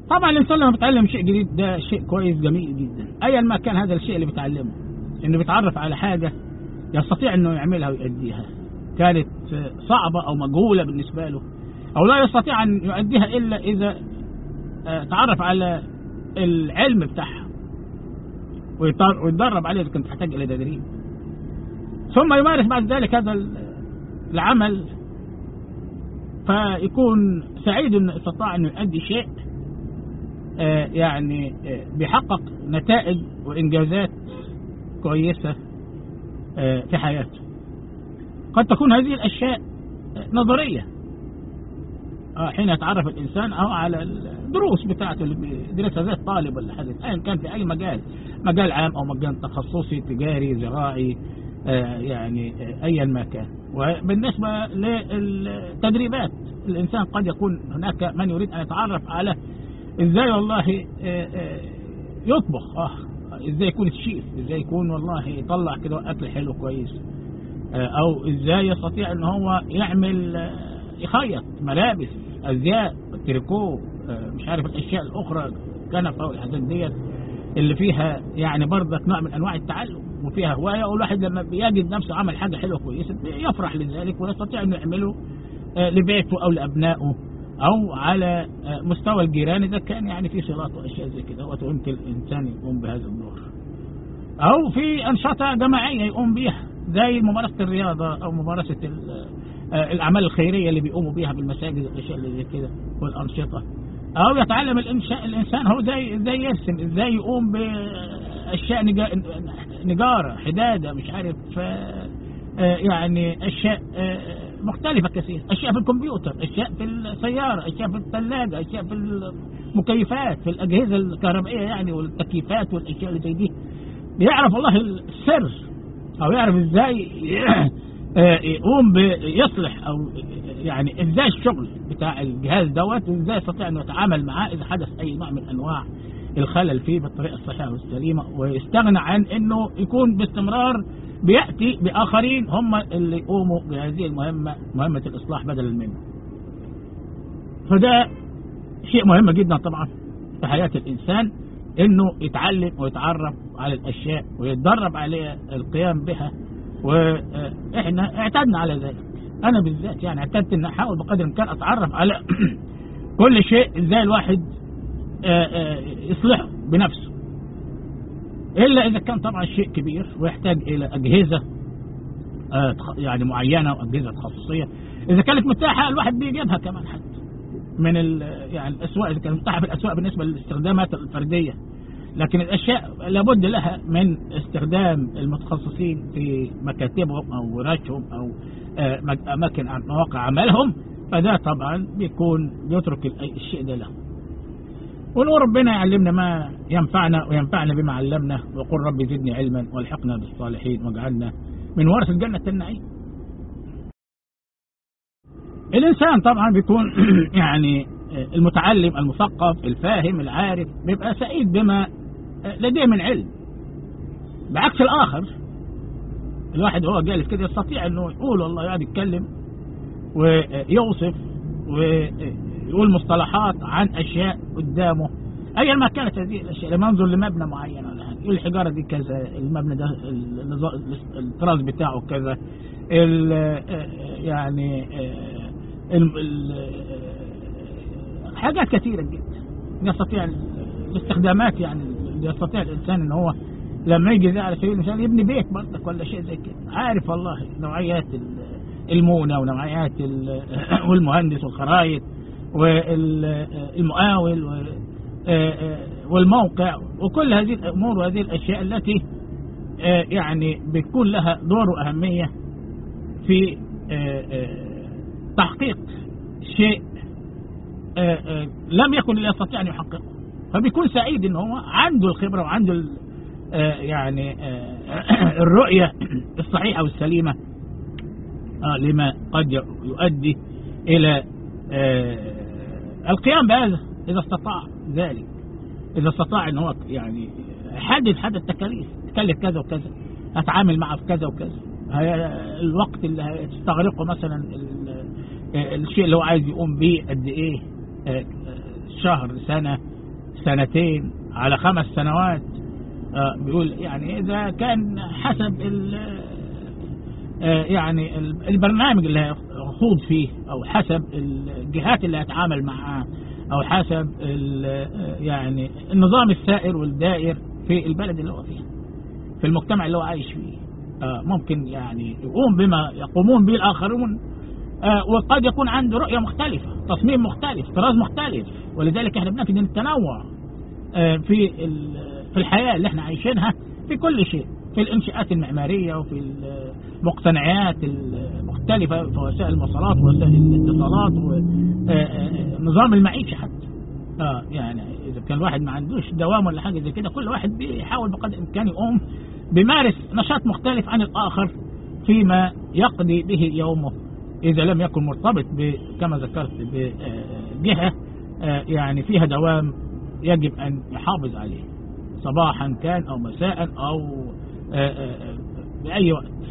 طبعا الإنسان لما بيتعلم شيء جديد ده شيء كويس جميل جدا، أيا ما كان هذا الشيء اللي بيتعلمه، إنه بيتعرف على حاجة يستطيع إنه يعملها ويؤديها، كانت صعبة أو مجهولة بالنسبة له، أو لا يستطيع أن يؤديها إلا إذا تعرف على العلم بتاعها ويتدرب عليه إذا كنت تحتاج إلى تدريب، ثم يمارس بعد ذلك هذا العمل، فيكون سعيد إنه استطاع إنه يؤدي شيء يعني بيحقق نتائج وإنجازات كويسة في حياته. قد تكون هذه الأشياء نظرية حين يتعرف الإنسان أو على الدروس بتاعته اللي بيدرسها زي الطالب ولا حاجة، أيا كان في أي مجال عام أو مجال تخصصي تجاري زراعي يعني أيا ما كان. وبالنسبة للتدريبات، الإنسان قد يكون هناك من يريد أن يتعرف على إزاي والله يطبخ، إزاي يكون الشيف، إزاي يكون والله يطلع كده أكل حلو كويس، أو إزاي يستطيع أن هو يعمل يخيط ملابس أزياء تريكو، مش عارف الأشياء الأخرى كنفة والحاجات ديت اللي فيها يعني برضك نوع من أنواع التعلم وفيها هواية، والواحد لما بيجد نفسه عمل حاجة حلوة كويسة يفرح لذلك ويستطيع أنه يعمله لبيته أو لأبنائه أو على مستوى الجيران إذا كان يعني في صلات وأشياء زي كده، ويمكن الإنسان يقوم بهذا الدور، أو في أنشطة جماعية يقوم بها زي ممارسة الرياضة أو ممارسة الأعمال الخيرية اللي بيقوموا بها بالمساجد الأشياء اللي زي كده والأنشطة، أو يتعلم الإنسان هو إزاي يرسم، إزاي يقوم بأشياء نجارة حدادة مش عارف يعني أشياء مختلفة كثير، أشياء في الكمبيوتر، أشياء في السيارة، أشياء في الثلاجة، أشياء في المكيفات، في الأجهزة الكهربائية يعني والتكييفات والأشياء اللي زي دي، بيعرف والله السر أو يعرف إزاي يقوم بيصلح أو يعني إزاي الشغل بتاع الجهاز دوت، وإزاي يستطيع أن يتعامل معاه إذا حدث أي نوع من أنواع الخلل فيه بالطريقة الصحيحة والسليمة، ويستغنى عن أنه يكون باستمرار بيأتي بآخرين هم اللي يقوموا بهذه مهمة الإصلاح بدلا منه. فده شيء مهم جدا طبعا في حياة الإنسان، أنه يتعلم ويتعرف على الأشياء ويتدرب على القيام بها، وإحنا اعتدنا على ذلك. أنا بالذات يعني اعتدت أن أحاول بقدر الإمكان أتعرف على كل شيء إزاي الواحد يصلحه بنفسه، إلا إذا كان طبعا شيء كبير ويحتاج إلى أجهزة يعني معينة وأجهزة تخصصية، إذا كانت متاحة الواحد بيجيبها كمان حتى من يعني الأسواق، إذا كانت متاحة في الأسواق بالنسبة للاستخدامات الفردية، لكن الأشياء لابد لها من استخدام المتخصصين في مكاتبهم أو ورشهم أو أماكن مواقع عملهم، فده طبعا بيترك الشيء ده لهم. ونقول ربنا يعلمنا ما ينفعنا وينفعنا بما علمنا، وقل ربي زدني علما والحقنا بالصالحين واجعلنا من ورثة جنة النعيم. الإنسان طبعا بيكون يعني المتعلم المثقف الفاهم العارف بيبقى سعيد بما لديه من علم، بعكس الآخر الواحد هو جالس كده يستطيع أنه يقول والله يقعد يتكلم ويوصف ويقول مصطلحات عن أشياء قدامه أيا ما كانت هذه الأشياء، لما ينظر لمبنى معين ولا حاجة يقول الحجارة دي كذا، المبنى ده الطراز بتاعه كذا، يعني حاجات كثيرة جدا يستطيع الاستخدامات، يعني يستطيع الإنسان أنه هو لما يجي على سبيل المثال يبني بيت برضك ولا شيء زي كده، عارف والله نوعيات المونة ونوعيات والمهندس والخرايط والمقاول والموقع وكل هذه الأمور وهذه الأشياء التي يعني بتكون لها دور وأهمية في تحقيق شيء لم يكن يستطيع أن يحققه، فبيكون سعيد إن هو عنده الخبرة وعنده يعني الرؤية الصحيحة والسليمة لما قد يؤدي إلى القيام بهذا إذا استطاع ذلك، إذا استطاع إن هو يعني حدد التكاليف، تكلف كذا وكذا، أتعامل معه في كذا وكذا، الوقت اللي هيستغرقه مثلا الشيء اللي هو عايز يقوم به قد إيه، شهر سنة 2 على 5 سنوات. بيقول يعني إذا كان حسب يعني البرنامج اللي هيخوض فيه، أو حسب الجهات اللي هيتعامل معها، أو حسب يعني النظام السائر والدائر في البلد اللي هو فيه، في المجتمع اللي هو عايش فيه، ممكن يعني يقوم بما يقومون به الآخرون، وقد يكون عنده رؤية مختلفة، تصميم مختلف، طراز مختلف. ولذلك احنا بنفيد التنوع في الحياة اللي احنا عايشينها في كل شيء، في الانشاءات المعمارية، وفي المقتنيات المختلفة، في وسائل المواصلات ووسائل الاتصالات ونظام المعيشة حتى. يعني إذا كان الواحد ما عندوش دوام ولا حاجة زي كده، كل واحد بيحاول بقدر الإمكان يقوم بيمارس نشاط مختلف عن الآخر فيما يقضي به يومه، إذا لم يكن مرتبط كما ذكرت بجهة يعني فيها دوام يجب أن يحافظ عليه، صباحا كان أو مساء أو بأي وقت.